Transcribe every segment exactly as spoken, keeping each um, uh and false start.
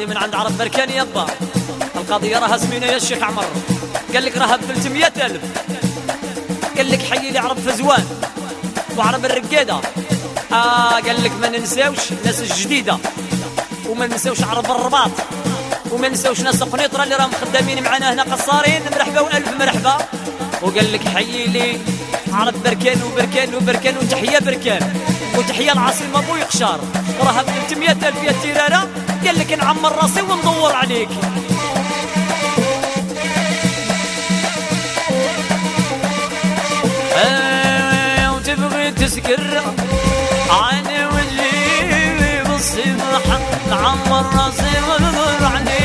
من عند عرب بركان يابا. القضية راها زمينة يا الشيخ عمر، قال لك راها بثلاثمية ألف. قال لك حي لي عرب فزوان وعرب الرقادة. آه قال لك ما ننساوش الناس الجديدة، وما ننساوش عرب الرباط، وما ننساوش ناس قنيطرة اللي راهم خدامين معنا هنا قصارين. مرحبا والف مرحبا. وقال لك حي لي عرب بركان وبركان وبركان وتحية بركان وتحية العاصمة بوي قشار. راها بثلاثمية ألف يا التيرارة. قال لك نعمر راسي وندور عليك. آه وتبغي تسكر عيني وجهي بالصباح نعمر راسي وندور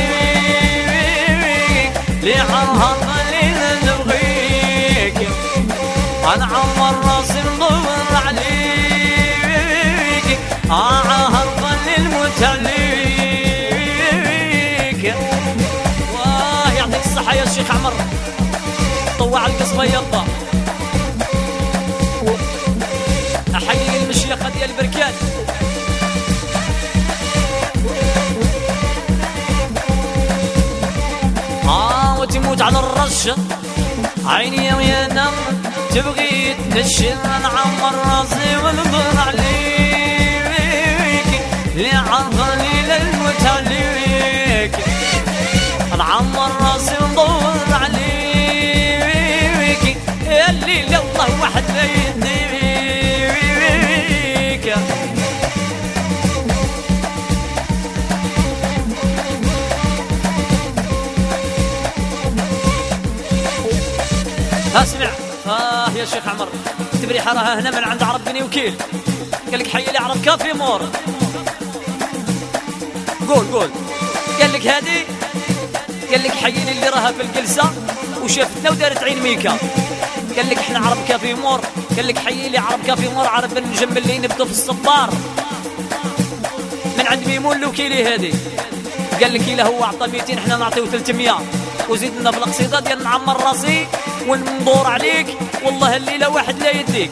عليك. لعرها قليل نبغيك نعمر راسي ندور عليك. عهر قليل متعليك. واه يعطيك الصحة يا الشيخ عمر. طوع القصبة يابا. أحيي المشيخة ديال البركان. آه وتموت على الرشة عيني يا نم تبغي تنشر. نعمر راسي وندور عليك. لعرضني للمتعليك نعمر راسي وندور عليك. اللي لو الله واحد لا يهديك. اسمع. اه يا شيخ عمر تبريحة راها هنا من عند عرب بني وكيل. قال لك حي لي عرب كافي مور. قول قول. قال لك هادي. قال لك حي لي اللي راها في الجلسة وشافتنا ودارت عين ميكا. قال لك احنا عرب كافي مور. قال لك حي لي عرب كافي مور عرب بن جنب اللي نبدو في الصبار من عند ميمون الوكيلي هادي. قال لك الا هو عطى مئتين احنا نعطيو ثلاثمية وزيد لنا في القصيدة ديال نعمر راسي وندور عليك. والله الليلة واحد لا يديك.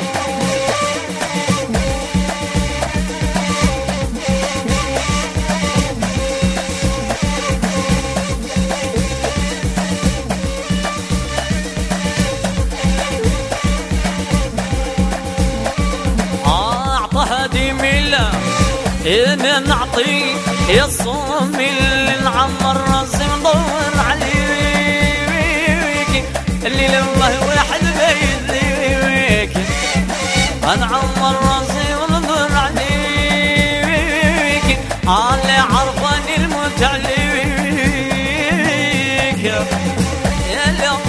آه أعطاها دي ميلا إنا نعطي يا الصومي اللي نعمر راسي ندور عليك. اللي لله واحد بيديك نعمر راسي وندور عليك. اللي عرفاني المتعليك يا لو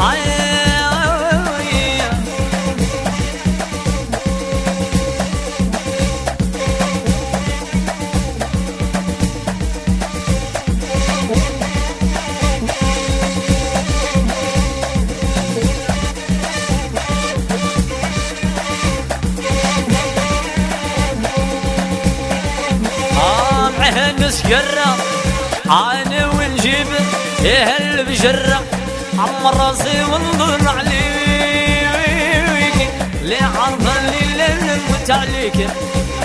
نسكرة عاني ونجيب اهل بجرة. عمر راسي وندور عليك. لعرض الليل المتعليك